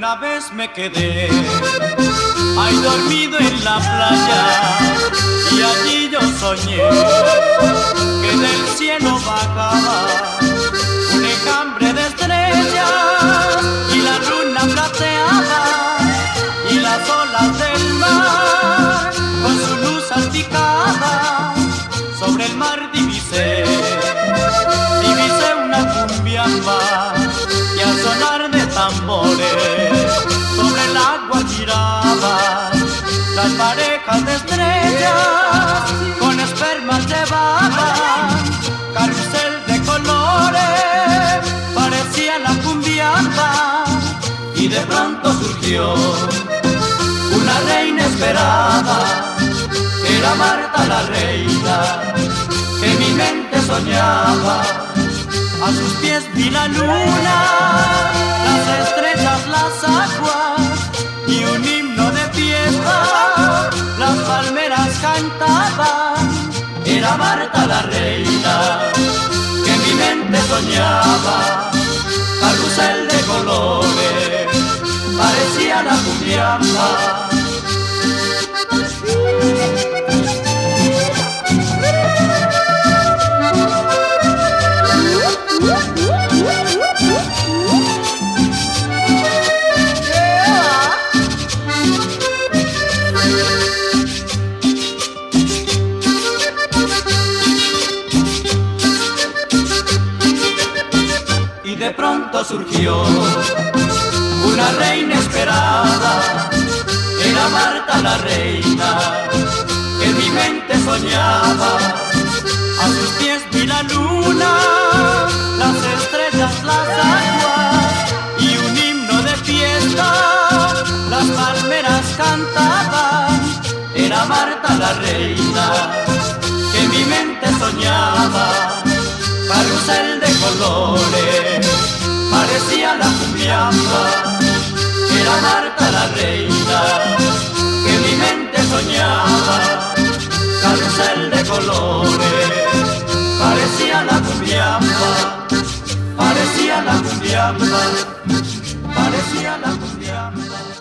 una vez me quedé ahí dormido en la playa y allí yo soñé que del cielo bajaba un enjambre de estrellas y la luna plateada y las olas del mar con su luz salpicada sobre el mar divisé una cumbiamba y al sonar de tambores sobre el agua giraban las parejas de estrellas con espermas llevaban carrusel de colores, parecía la cumbiamba y de pronto surgió una reina esperada, era Marta la reina que mi mente soñaba. A sus pies vi la luna, las estrellas, las aguas y un himno de fiesta, las palmeras cantaban. Era Marta la reina que mi mente soñaba, carrusel de colores, parecía la cumbiamba. Y de pronto surgió una reina esperada, era Marta la reina que mi mente soñaba. A sus pies vi la luna, las estrellas, las aguas y un himno de fiesta, las palmeras cantaban. Era Marta la reina que mi mente soñaba, carrusel de colores, parecía la cumbiamba. Era Marta la reina que mi mente soñaba, carrusel de colores, parecía la cumbiamba, parecía la cumbiamba, parecía la cumbiamba.